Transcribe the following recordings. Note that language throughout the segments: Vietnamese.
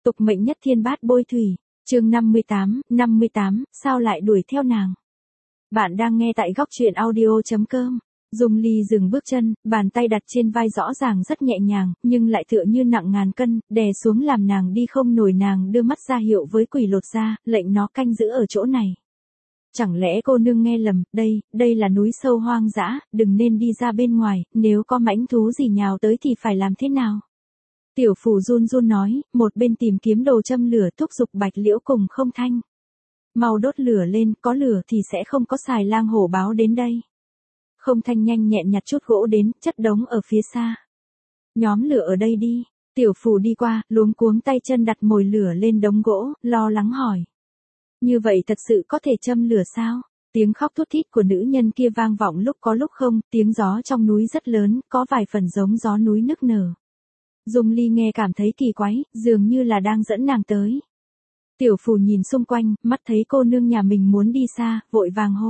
Tục mệnh nhất thiên bát bôi thủy, chương 58, sao lại đuổi theo nàng. Bạn đang nghe tại góc truyện audio.com. Dung Ly dừng bước chân, bàn tay đặt trên vai rõ ràng rất nhẹ nhàng, nhưng lại tựa như nặng ngàn cân, đè xuống làm nàng đi không nổi. Nàng đưa mắt ra hiệu với quỷ lột ra, lệnh nó canh giữ ở chỗ này. Chẳng lẽ cô nương nghe lầm, đây là núi sâu hoang dã, đừng nên đi ra bên ngoài, nếu có mãnh thú gì nhào tới thì phải làm thế nào? Tiểu Phù run run nói, một bên tìm kiếm đồ châm lửa thúc giục Bạch Liễu cùng Không Thanh. Mau đốt lửa lên, có lửa thì sẽ không có xài lang hổ báo đến đây. Không Thanh nhanh nhẹn nhặt chút gỗ đến, chất đống ở phía xa. Nhóm lửa ở đây đi. Tiểu Phù đi qua, luống cuống tay chân đặt mồi lửa lên đống gỗ, lo lắng hỏi. Như vậy thật sự có thể châm lửa sao? Tiếng khóc thút thít của nữ nhân kia vang vọng lúc có lúc không, tiếng gió trong núi rất lớn, có vài phần giống gió núi nức nở. Dung Ly nghe cảm thấy kỳ quái, dường như là đang dẫn nàng tới. Tiểu Phù nhìn xung quanh, mắt thấy cô nương nhà mình muốn đi xa, vội vàng hô.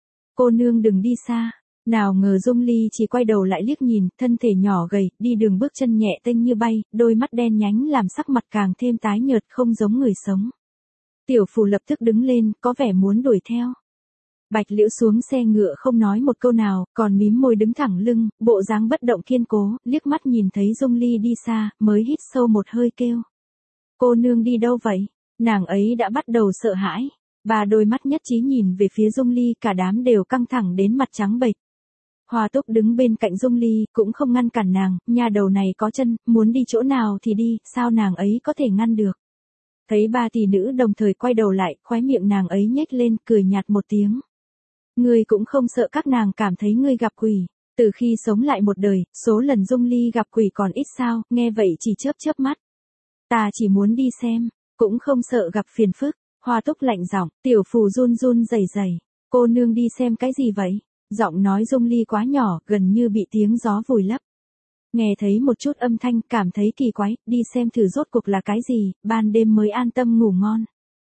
Cô nương đừng đi xa. Nào ngờ Dung Ly chỉ quay đầu lại liếc nhìn, thân thể nhỏ gầy, đi đường bước chân nhẹ tênh như bay, đôi mắt đen nhánh làm sắc mặt càng thêm tái nhợt không giống người sống. Tiểu Phù lập tức đứng lên, có vẻ muốn đuổi theo. Bạch Liễu xuống xe ngựa không nói một câu nào, còn mím môi đứng thẳng lưng, bộ dáng bất động kiên cố, liếc mắt nhìn thấy Dung Ly đi xa, mới hít sâu một hơi kêu. Cô nương đi đâu vậy? Nàng ấy đã bắt đầu sợ hãi. Và đôi mắt nhất trí nhìn về phía Dung Ly, cả đám đều căng thẳng đến mặt trắng bệch. Hoa Túc đứng bên cạnh Dung Ly, cũng không ngăn cản nàng, nhà đầu này có chân, muốn đi chỗ nào thì đi, sao nàng ấy có thể ngăn được. Thấy ba tỷ nữ đồng thời quay đầu lại, khóe miệng nàng ấy nhếch lên, cười nhạt một tiếng. Ngươi cũng không sợ các nàng cảm thấy ngươi gặp quỷ. Từ khi sống lại một đời, số lần Dung Ly gặp quỷ còn ít sao, nghe vậy chỉ chớp mắt. Ta chỉ muốn đi xem, cũng không sợ gặp phiền phức. Hoa Túc lạnh giọng, Tiểu Phù run run rẩy rẩy. Cô nương đi xem cái gì vậy? Giọng nói Dung Ly quá nhỏ, gần như bị tiếng gió vùi lấp. Nghe thấy một chút âm thanh, cảm thấy kỳ quái, đi xem thử rốt cuộc là cái gì, ban đêm mới an tâm ngủ ngon.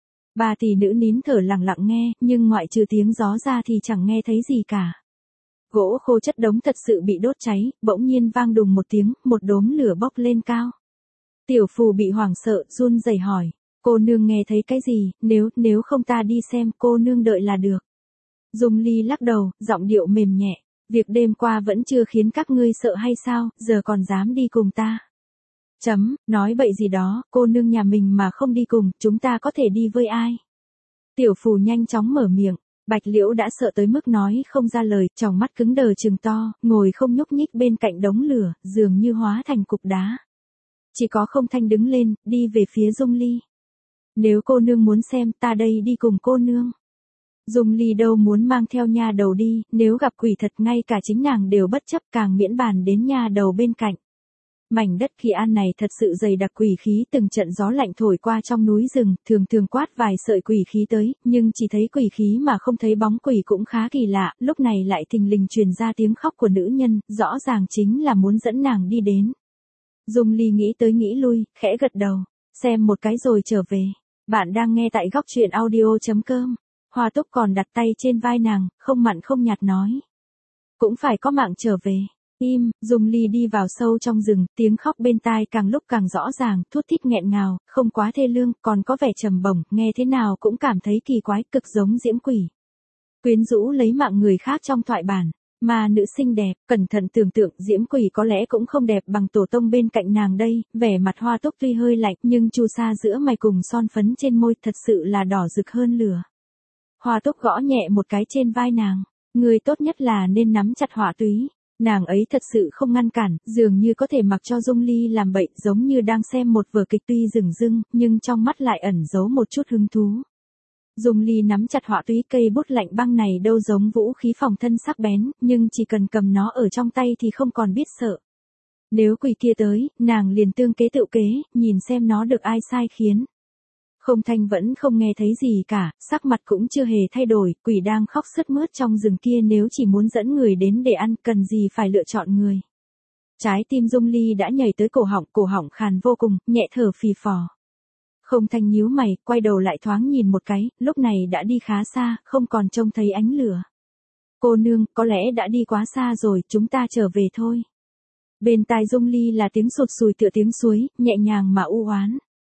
Ba tỷ nữ nín thở lặng lặng nghe, nhưng ngoại trừ tiếng gió ra thì chẳng nghe thấy gì cả. Gỗ khô chất đống thật sự bị đốt cháy, bỗng nhiên vang đùng một tiếng, một đốm lửa bốc lên cao. Tiểu Phù bị hoảng sợ, run rẩy hỏi, cô nương nghe thấy cái gì, nếu không ta đi xem, cô nương đợi là được. Dung Ly lắc đầu, giọng điệu mềm nhẹ, việc đêm qua vẫn chưa khiến các ngươi sợ hay sao, giờ còn dám đi cùng ta. Nói bậy gì đó, cô nương nhà mình mà không đi cùng, chúng ta có thể đi với ai? Tiểu Phù nhanh chóng mở miệng, Bạch Liễu đã sợ tới mức nói không ra lời, tròng mắt cứng đờ trừng to, ngồi không nhúc nhích bên cạnh đống lửa, dường như hóa thành cục đá. Chỉ có Không Thanh đứng lên, đi về phía Dung Ly. Nếu cô nương muốn xem, ta đây đi cùng cô nương. Dung Ly đâu muốn mang theo nha đầu đi, nếu gặp quỷ thật ngay cả chính nàng đều bất chấp, càng miễn bàn đến nha đầu bên cạnh. Mảnh đất Kỳ An này thật sự dày đặc quỷ khí, từng trận gió lạnh thổi qua trong núi rừng, thường quát vài sợi quỷ khí tới, nhưng chỉ thấy quỷ khí mà không thấy bóng quỷ cũng khá kỳ lạ, lúc này lại thình lình truyền ra tiếng khóc của nữ nhân, rõ ràng chính là muốn dẫn nàng đi đến. Dung Ly nghĩ tới nghĩ lui, khẽ gật đầu, xem một cái rồi trở về. Bạn đang nghe tại góc truyện audio.com. Hoa Túc còn đặt tay trên vai nàng, không mặn không nhạt nói. Cũng phải có mạng trở về. Im, Dung Ly đi vào sâu trong rừng, tiếng khóc bên tai càng lúc càng rõ ràng, thút thít nghẹn ngào, không quá thê lương, còn có vẻ trầm bổng, nghe thế nào cũng cảm thấy kỳ quái, cực giống diễm quỷ. Quyến rũ lấy mạng người khác trong thoại bản, mà nữ xinh đẹp, cẩn thận tưởng tượng diễm quỷ có lẽ cũng không đẹp bằng tổ tông bên cạnh nàng đây, vẻ mặt Hoa Túc tuy hơi lạnh, nhưng chu sa giữa mày cùng son phấn trên môi thật sự là đỏ rực hơn lửa. Hoa Túc gõ nhẹ một cái trên vai nàng, người tốt nhất là nên nắm chặt hỏa túy. Nàng ấy thật sự không ngăn cản, dường như có thể mặc cho Dung Ly làm bậy, giống như đang xem một vở kịch tuy dửng dưng, nhưng trong mắt lại ẩn giấu một chút hứng thú. Dung Ly nắm chặt hỏa túy, cây bút lạnh băng này đâu giống vũ khí phòng thân sắc bén, nhưng chỉ cần cầm nó ở trong tay thì không còn biết sợ. Nếu quỷ kia tới, nàng liền tương kế tự kế, nhìn xem nó được ai sai khiến. Không Thanh vẫn không nghe thấy gì cả, sắc mặt cũng chưa hề thay đổi, quỷ đang khóc sướt mướt trong rừng kia, nếu chỉ muốn dẫn người đến để ăn, cần gì phải lựa chọn người. Trái tim Dung Ly đã nhảy tới cổ họng khàn vô cùng, nhẹ thở phì phò. Không Thanh nhíu mày, quay đầu lại thoáng nhìn một cái, lúc này đã đi khá xa, không còn trông thấy ánh lửa. Cô nương, có lẽ đã đi quá xa rồi, chúng ta trở về thôi. Bên tai Dung Ly là tiếng sụt sùi tựa tiếng suối, nhẹ nhàng mà u oán.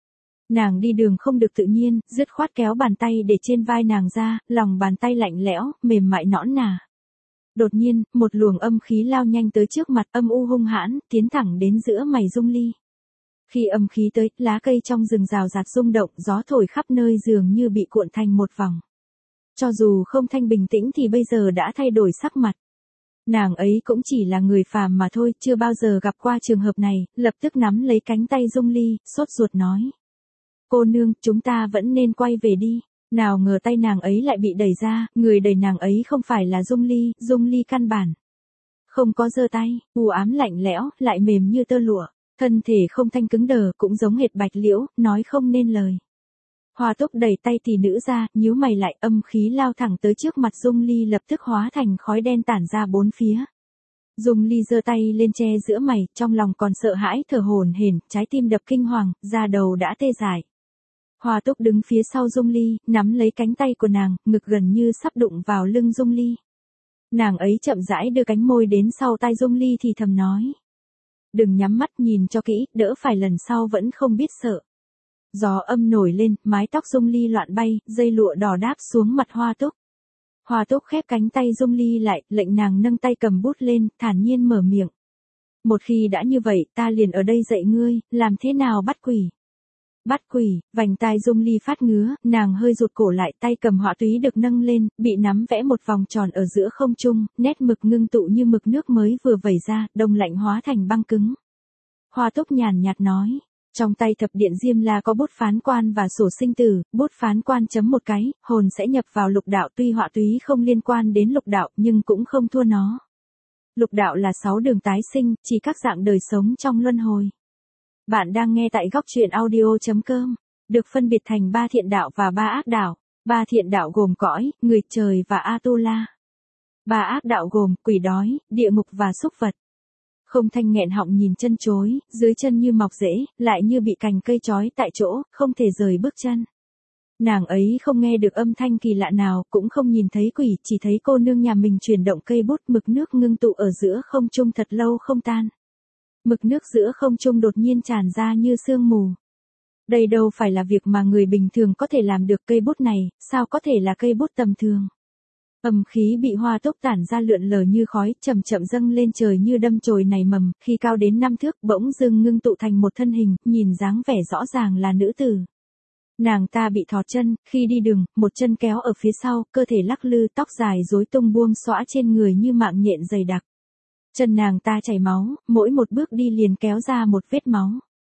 Nàng đi đường không được tự nhiên, dứt khoát kéo bàn tay để trên vai nàng ra, lòng bàn tay lạnh lẽo, mềm mại nõn nà. Đột nhiên, một luồng âm khí lao nhanh tới trước mặt, âm u hung hãn, tiến thẳng đến giữa mày Dung Ly. Khi âm khí tới, lá cây trong rừng rào rạt rung động, gió thổi khắp nơi dường như bị cuộn thành một vòng. Cho dù không thanh bình tĩnh thì bây giờ đã thay đổi sắc mặt. Nàng ấy cũng chỉ là người phàm mà thôi, chưa bao giờ gặp qua trường hợp này, lập tức nắm lấy cánh tay Dung Ly, sốt ruột nói. Cô nương, chúng ta vẫn nên quay về đi. Nào ngờ tay nàng ấy lại bị đẩy ra, người đẩy nàng ấy không phải là Dung Ly căn bản. Không có giơ tay, u ám lạnh lẽo, lại mềm như tơ lụa, thân thể không thanh cứng đờ, cũng giống hệt bạch liễu, nói không nên lời. Hoa Túc đẩy tay tỷ nữ ra, nhíu mày lại, âm khí lao thẳng tới trước mặt Dung Ly lập tức hóa thành khói đen tản ra bốn phía. Dung Ly giơ tay lên che giữa mày, trong lòng còn sợ hãi thở hổn hển, trái tim đập kinh hoàng, da đầu đã tê dại. Hoa Túc đứng phía sau Dung Ly, nắm lấy cánh tay của nàng, ngực gần như sắp đụng vào lưng Dung Ly. Nàng ấy chậm rãi đưa cánh môi đến sau tai Dung Ly thì thầm nói. Đừng nhắm mắt, nhìn cho kỹ, đỡ phải lần sau vẫn không biết sợ. Gió âm nổi lên, mái tóc Dung Ly loạn bay, dây lụa đỏ đáp xuống mặt Hoa Túc. Hoa Túc khép cánh tay Dung Ly lại, lệnh nàng nâng tay cầm bút lên, thản nhiên mở miệng. Một khi đã như vậy, ta liền ở đây dạy ngươi, làm thế nào bắt quỷ. Bắt quỷ, vành tai Dung Ly phát ngứa, nàng hơi rụt cổ lại, tay cầm họa túy được nâng lên, bị nắm vẽ một vòng tròn ở giữa không trung, nét mực ngưng tụ như mực nước mới vừa vẩy ra, đông lạnh hóa thành băng cứng. Hoa Túc nhàn nhạt nói, trong tay thập điện Diêm La có bút phán quan và sổ sinh tử, bút phán quan chấm một cái, hồn sẽ nhập vào lục đạo, tuy họa túy không liên quan đến lục đạo nhưng cũng không thua nó. Lục đạo là 6 đường tái sinh, chỉ các dạng đời sống trong luân hồi. Bạn đang nghe tại góc truyện audio.com, được phân biệt thành 3 thiện đạo và 3 ác đạo. 3 thiện đạo gồm cõi, người trời và Atula. 3 ác đạo gồm quỷ đói, địa ngục và súc vật. Không thanh nghẹn họng nhìn chân chối, dưới chân như mọc rễ, lại như bị cành cây trói tại chỗ, không thể rời bước chân. Nàng ấy không nghe được âm thanh kỳ lạ nào, cũng không nhìn thấy quỷ, chỉ thấy cô nương nhà mình chuyển động cây bút, mực nước ngưng tụ ở giữa không trung thật lâu không tan. Mực nước giữa không trung đột nhiên tràn ra như sương mù. Đây đâu phải là việc mà người bình thường có thể làm được, cây bút này, sao có thể là cây bút tầm thường. Âm khí bị Hoa Túc tản ra lượn lờ như khói, chậm chậm dâng lên trời như đâm chồi nảy mầm, khi cao đến 5 thước, bỗng dưng ngưng tụ thành một thân hình, nhìn dáng vẻ rõ ràng là nữ tử. Nàng ta bị thọt chân, khi đi đường, một chân kéo ở phía sau, cơ thể lắc lư, tóc dài rối tung buông xõa trên người như mạng nhện dày đặc. Chân nàng ta chảy máu, mỗi một bước đi liền kéo ra một vết máu.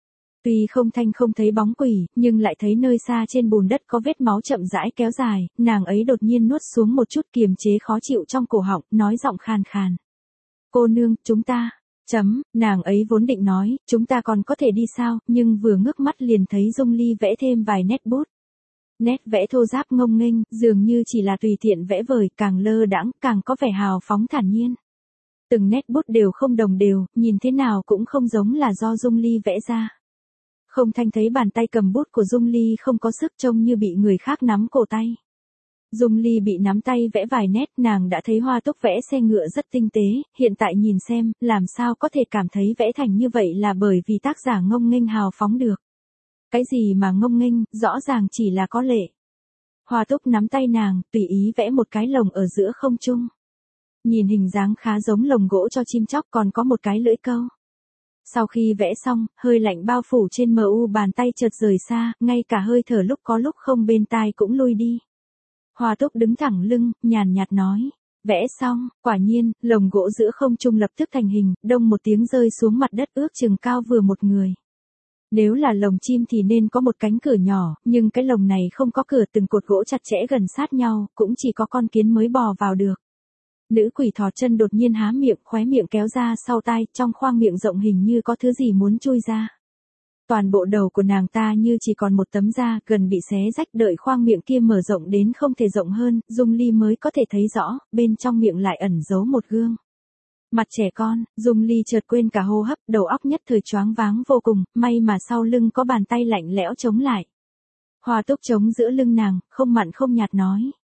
Tuy không thanh không thấy bóng quỷ, nhưng lại thấy nơi xa trên bùn đất có vết máu chậm rãi kéo dài, nàng ấy đột nhiên nuốt xuống một chút kiềm chế khó chịu trong cổ họng, nói giọng khàn khàn. Cô nương, chúng ta, nàng ấy vốn định nói, chúng ta còn có thể đi sao, nhưng vừa ngước mắt liền thấy Dung Ly vẽ thêm vài nét bút. Nét vẽ thô ráp ngông nghênh, dường như chỉ là tùy tiện vẽ vời, càng lơ đãng, càng có vẻ hào phóng thản nhiên. Từng nét bút đều không đồng đều, nhìn thế nào cũng không giống là do Dung Ly vẽ ra. Không thanh thấy bàn tay cầm bút của Dung Ly không có sức, trông như bị người khác nắm cổ tay. Dung Ly bị nắm tay vẽ vài nét, nàng đã thấy Hoa Túc vẽ xe ngựa rất tinh tế, hiện tại nhìn xem, làm sao có thể cảm thấy vẽ thành như vậy là bởi vì tác giả ngông nghênh hào phóng được. Cái gì mà ngông nghênh, rõ ràng chỉ là có lệ. Hoa Túc nắm tay nàng, tùy ý vẽ một cái lồng ở giữa không trung. Nhìn hình dáng khá giống lồng gỗ cho chim chóc, còn có một cái lưỡi câu. Sau khi vẽ xong, hơi lạnh bao phủ trên mu bàn tay chợt rời xa, ngay cả hơi thở lúc có lúc không bên tai cũng lui đi. Hoa Túc đứng thẳng lưng, nhàn nhạt nói. Vẽ xong, quả nhiên, lồng gỗ giữa không trung lập tức thành hình, đông một tiếng rơi xuống mặt đất ước chừng cao vừa một người. Nếu là lồng chim thì nên có một cánh cửa nhỏ, nhưng cái lồng này không có cửa, từng cột gỗ chặt chẽ gần sát nhau, cũng chỉ có con kiến mới bò vào được. Nữ quỷ thò chân đột nhiên há miệng, khóe miệng kéo ra sau tai, trong khoang miệng rộng hình như có thứ gì muốn chui ra. Toàn bộ đầu của nàng ta như chỉ còn một tấm da, gần bị xé rách, đợi khoang miệng kia mở rộng đến không thể rộng hơn, Dung Ly mới có thể thấy rõ, bên trong miệng lại ẩn giấu một gương. Mặt trẻ con, Dung Ly chợt quên cả hô hấp, đầu óc nhất thời choáng váng vô cùng, may mà sau lưng có bàn tay lạnh lẽo chống lại. Hoa Túc chống giữa lưng nàng, không mặn không nhạt nói.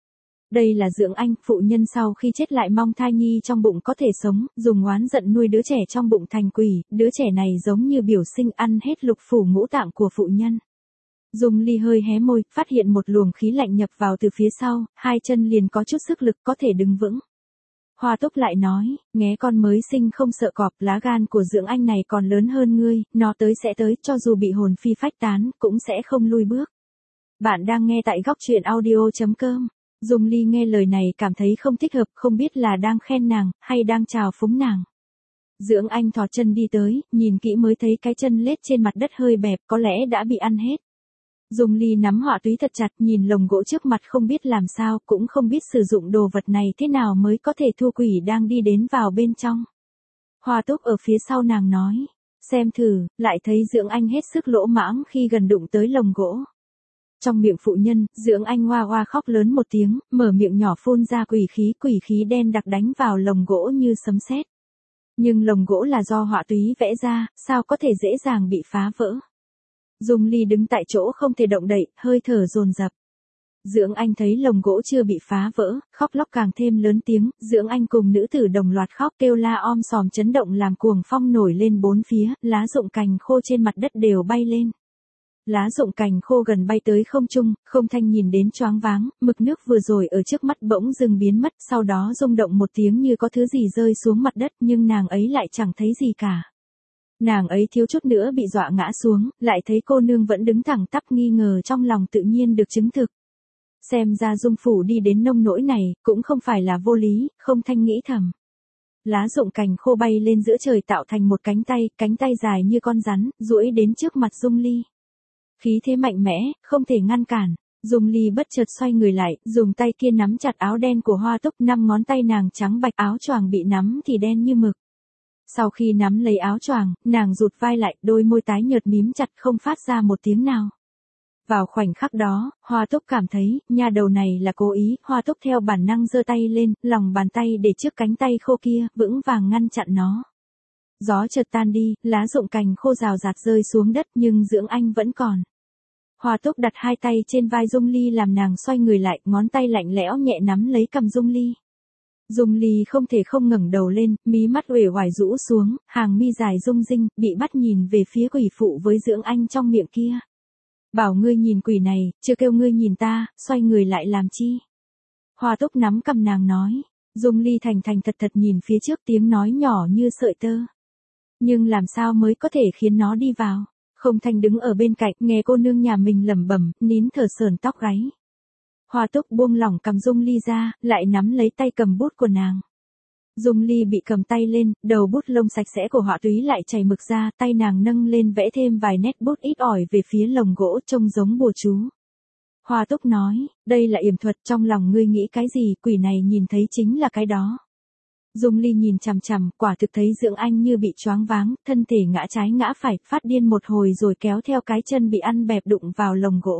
Đây là dưỡng anh, phụ nhân sau khi chết lại mong thai nhi trong bụng có thể sống, dùng oán giận nuôi đứa trẻ trong bụng thành quỷ, đứa trẻ này giống như biểu sinh ăn hết lục phủ ngũ tạng của phụ nhân. Dung Ly hơi hé môi, phát hiện một luồng khí lạnh nhập vào từ phía sau, hai chân liền có chút sức lực có thể đứng vững. Hoa Túc lại nói, nghé con mới sinh không sợ cọp, lá gan của Dưỡng Anh này còn lớn hơn ngươi, nó tới sẽ tới, cho dù bị hồn phi phách tán, cũng sẽ không lui bước. Bạn đang nghe tại góc truyện audio.com. Dung Ly nghe lời này cảm thấy không thích hợp, không biết là đang khen nàng, hay đang chào phúng nàng. Dưỡng Anh thò chân đi tới, nhìn kỹ mới thấy cái chân lết trên mặt đất hơi bẹp, có lẽ đã bị ăn hết. Dung Ly nắm họa túy thật chặt, nhìn lồng gỗ trước mặt không biết làm sao, cũng không biết sử dụng đồ vật này thế nào mới có thể thu quỷ đang đi đến vào bên trong. Hoa Túc ở phía sau nàng nói, xem thử, lại thấy Dưỡng Anh hết sức lỗ mãng khi gần đụng tới lồng gỗ. Trong miệng phụ nhân, Dưỡng Anh hoa hoa khóc lớn một tiếng, mở miệng nhỏ phun ra quỷ khí đen đặc đánh vào lồng gỗ như sấm sét. Nhưng lồng gỗ là do họa túy vẽ ra, sao có thể dễ dàng bị phá vỡ. Dung Ly đứng tại chỗ không thể động đậy, hơi thở dồn dập. Dưỡng Anh thấy lồng gỗ chưa bị phá vỡ, khóc lóc càng thêm lớn tiếng, Dưỡng Anh cùng nữ tử đồng loạt khóc kêu la om sòm chấn động làm cuồng phong nổi lên bốn phía, lá rụng cành khô trên mặt đất đều bay lên. Lá rụng cành khô gần bay tới không trung, Không Thanh nhìn đến choáng váng, mực nước vừa rồi ở trước mắt bỗng dưng biến mất, sau đó rung động một tiếng như có thứ gì rơi xuống mặt đất, nhưng nàng ấy lại chẳng thấy gì cả. Nàng ấy thiếu chút nữa bị dọa ngã xuống, lại thấy cô nương vẫn đứng thẳng tắp, nghi ngờ trong lòng tự nhiên được chứng thực. Xem ra Dung phủ đi đến nông nỗi này, cũng không phải là vô lý, Không Thanh nghĩ thầm. Lá rụng cành khô bay lên giữa trời tạo thành một cánh tay dài như con rắn, duỗi đến trước mặt Dung Ly. Khí thế mạnh mẽ, không thể ngăn cản. Dung Ly bất chợt xoay người lại, dùng tay kia nắm chặt áo đen của Hoa Túc, 5 ngón tay nàng trắng bạch, áo choàng bị nắm thì đen như mực. Sau khi nắm lấy áo choàng, nàng rụt vai lại, đôi môi tái nhợt mím chặt không phát ra một tiếng nào. Vào khoảnh khắc đó, Hoa Túc cảm thấy, nha đầu này là cố ý, Hoa Túc theo bản năng giơ tay lên, lòng bàn tay để trước cánh tay khô kia, vững vàng ngăn chặn nó. Gió chợt tan đi, lá rụng cành khô rào rạt rơi xuống đất nhưng Dưỡng Anh vẫn còn. Hoa Túc đặt hai tay trên vai Dung Ly làm nàng xoay người lại, ngón tay lạnh lẽo nhẹ nắm lấy cằm Dung Ly. Dung Ly không thể không ngẩng đầu lên, mí mắt uể oải rũ xuống, hàng mi dài rung rinh, bị bắt nhìn về phía quỷ phụ với Dưỡng Anh trong miệng kia. Bảo ngươi nhìn quỷ này, chưa kêu ngươi nhìn ta, xoay người lại làm chi? Hoa Túc nắm cằm nàng nói. Dung Ly thành thật nhìn phía trước, tiếng nói nhỏ như sợi tơ. Nhưng làm sao mới có thể khiến nó đi vào? Không Thanh đứng ở bên cạnh, nghe cô nương nhà mình lẩm bẩm, nín thở sờn tóc gáy. Hoa Túc buông lỏng cầm Dung Ly ra, lại nắm lấy tay cầm bút của nàng. Dung Ly bị cầm tay lên, đầu bút lông sạch sẽ của họa túy lại chảy mực ra, tay nàng nâng lên vẽ thêm vài nét bút ít ỏi về phía lồng gỗ trông giống bùa chú. Hoa Túc nói, đây là yểm thuật, trong lòng ngươi nghĩ cái gì, quỷ này nhìn thấy chính là cái đó. Dung Ly nhìn chằm chằm, quả thực thấy Dưỡng Anh như bị choáng váng, thân thể ngã trái ngã phải, phát điên một hồi rồi kéo theo cái chân bị ăn bẹp đụng vào lồng gỗ.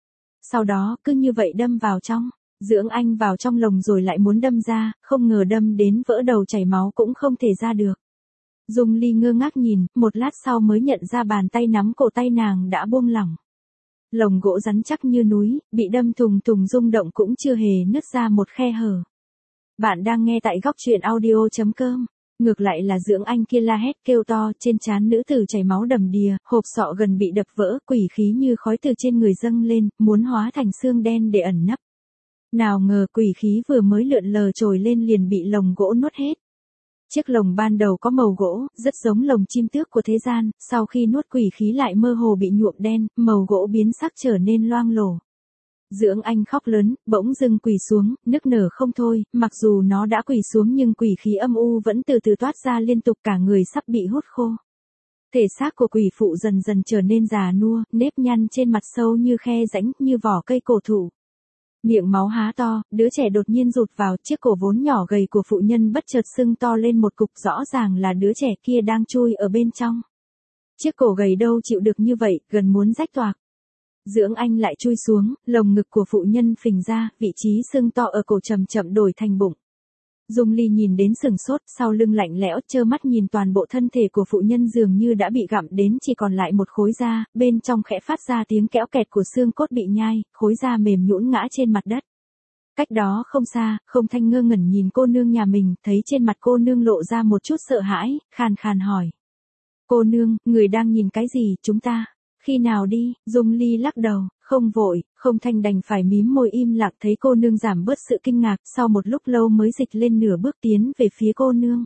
Sau đó, cứ như vậy đâm vào trong. Dưỡng Anh vào trong lồng rồi lại muốn đâm ra, không ngờ đâm đến vỡ đầu chảy máu cũng không thể ra được. Dung Ly ngơ ngác nhìn, một lát sau mới nhận ra bàn tay nắm cổ tay nàng đã buông lỏng. Lồng gỗ rắn chắc như núi, bị đâm thùng thùng rung động cũng chưa hề nứt ra một khe hở. Bạn đang nghe tại góc truyện audio.com. Ngược lại là Dưỡng Anh kia la hét kêu to, trên trán nữ tử chảy máu đầm đìa, hộp sọ gần bị đập vỡ, quỷ khí như khói từ trên người dâng lên, muốn hóa thành xương đen để ẩn nấp. Nào ngờ quỷ khí vừa mới lượn lờ trồi lên liền bị lồng gỗ nuốt hết. Chiếc lồng ban đầu có màu gỗ, rất giống lồng chim tước của thế gian, sau khi nuốt quỷ khí lại mơ hồ bị nhuộm đen, màu gỗ biến sắc trở nên loang lổ. Dưỡng Anh khóc lớn, bỗng dưng quỳ xuống, nức nở không thôi, mặc dù nó đã quỳ xuống nhưng quỷ khí âm u vẫn từ từ toát ra liên tục, cả người sắp bị hút khô. Thể xác của quỷ phụ dần dần trở nên già nua, nếp nhăn trên mặt sâu như khe rãnh, như vỏ cây cổ thụ. Miệng máu há to, đứa trẻ đột nhiên rụt vào, chiếc cổ vốn nhỏ gầy của phụ nhân bất chợt sưng to lên một cục, rõ ràng là đứa trẻ kia đang chui ở bên trong. Chiếc cổ gầy đâu chịu được như vậy, gần muốn rách toạc. Dưỡng Anh lại chui xuống, lồng ngực của phụ nhân phình ra, vị trí sưng to ở cổ chậm chậm đổi thành bụng. Dung Ly nhìn đến sừng sốt, sau lưng lạnh lẽo, trơ mắt nhìn toàn bộ thân thể của phụ nhân dường như đã bị gặm đến chỉ còn lại một khối da, bên trong khẽ phát ra tiếng kéo kẹt của xương cốt bị nhai, khối da mềm nhũn ngã trên mặt đất. Cách đó không xa, Không Thanh ngơ ngẩn nhìn cô nương nhà mình, thấy trên mặt cô nương lộ ra một chút sợ hãi, khàn khàn hỏi. Cô nương, người đang nhìn cái gì, chúng ta? Khi nào đi, Dung Ly lắc đầu, không vội, không Thanh đành phải mím môi im lặng thấy cô nương giảm bớt sự kinh ngạc, sau một lúc lâu mới dịch lên nửa bước tiến về phía cô nương.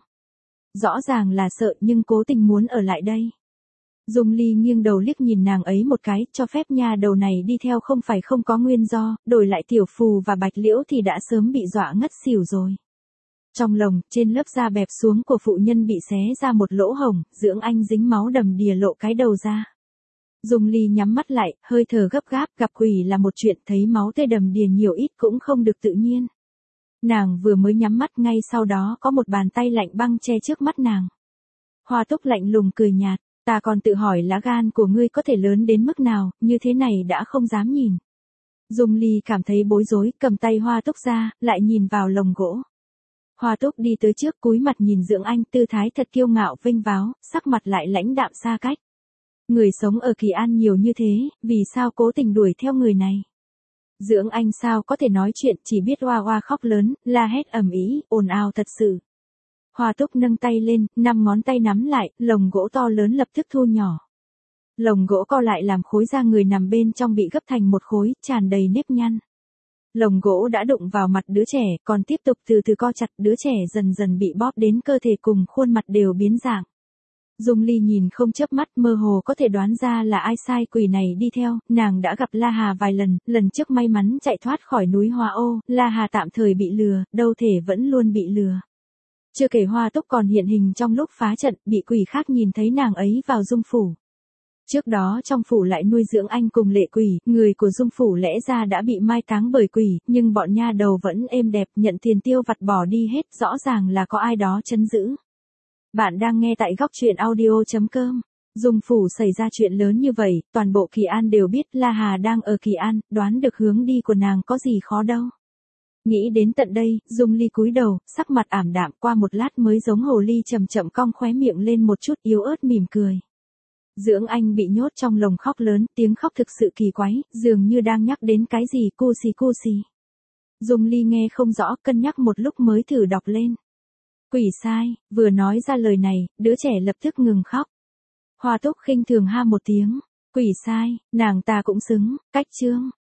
Rõ ràng là sợ nhưng cố tình muốn ở lại đây. Dung Ly nghiêng đầu liếc nhìn nàng ấy một cái, cho phép nha đầu này đi theo không phải không có nguyên do, đổi lại Tiểu Phù và Bạch Liễu thì đã sớm bị dọa ngất xỉu rồi. Trong lồng, trên lớp da bẹp xuống của phụ nhân bị xé ra một lỗ hổng, Dưỡng Anh dính máu đầm đìa lộ cái đầu ra. Dung Ly nhắm mắt lại, hơi thở gấp gáp, gặp quỷ là một chuyện, thấy máu tươi đầm đìa nhiều ít cũng không được tự nhiên. Nàng vừa mới nhắm mắt ngay sau đó có một bàn tay lạnh băng che trước mắt nàng. Hoa Túc lạnh lùng cười nhạt, ta còn tự hỏi lá gan của ngươi có thể lớn đến mức nào, như thế này đã không dám nhìn. Dung Ly cảm thấy bối rối, cầm tay Hoa Túc ra, lại nhìn vào lồng gỗ. Hoa Túc đi tới trước cúi mặt nhìn Dưỡng Anh, tư thái thật kiêu ngạo vinh váo, sắc mặt lại lãnh đạm xa cách. Người sống ở Kỳ An nhiều như thế, vì sao cố tình đuổi theo người này? Dưỡng Anh sao có thể nói chuyện, chỉ biết oa oa khóc lớn, la hét ầm ĩ, ồn ào thật sự. Hoa Túc nâng tay lên, 5 ngón tay nắm lại, lồng gỗ to lớn lập tức thu nhỏ. Lồng gỗ co lại làm khối da người nằm bên trong bị gấp thành một khối, tràn đầy nếp nhăn. Lồng gỗ đã đụng vào mặt đứa trẻ, còn tiếp tục từ từ co chặt, đứa trẻ dần dần bị bóp đến cơ thể cùng khuôn mặt đều biến dạng. Dung Ly nhìn không chớp mắt, mơ hồ có thể đoán ra là ai sai quỷ này đi theo, nàng đã gặp La Hà vài lần, lần trước may mắn chạy thoát khỏi núi Hoa Ô, La Hà tạm thời bị lừa, đâu thể vẫn luôn bị lừa. Chưa kể Hoa Túc còn hiện hình trong lúc phá trận, bị quỷ khác nhìn thấy nàng ấy vào Dung phủ. Trước đó trong phủ lại nuôi Dưỡng Anh cùng Lệ Quỷ, người của Dung phủ lẽ ra đã bị mai táng bởi quỷ, nhưng bọn nha đầu vẫn êm đẹp, nhận tiền tiêu vặt bỏ đi hết, rõ ràng là có ai đó trấn giữ. Bạn đang nghe tại góc truyện audio.com. Dung phủ xảy ra chuyện lớn như vậy, toàn bộ Kỳ An đều biết La Hà đang ở Kỳ An, đoán được hướng đi của nàng có gì khó đâu. Nghĩ đến tận đây, Dung Ly cúi đầu, sắc mặt ảm đạm, qua một lát mới giống hồ ly chậm chậm cong khóe miệng lên một chút yếu ớt mỉm cười. Dưỡng Anh bị nhốt trong lồng khóc lớn, tiếng khóc thực sự kỳ quái, dường như đang nhắc đến cái gì cu xì. Dung Ly nghe không rõ, cân nhắc một lúc mới thử đọc lên. Quỷ sai, vừa nói ra lời này, đứa trẻ lập tức ngừng khóc. Hoa Túc khinh thường ha một tiếng, quỷ sai, nàng ta cũng xứng, cách chương.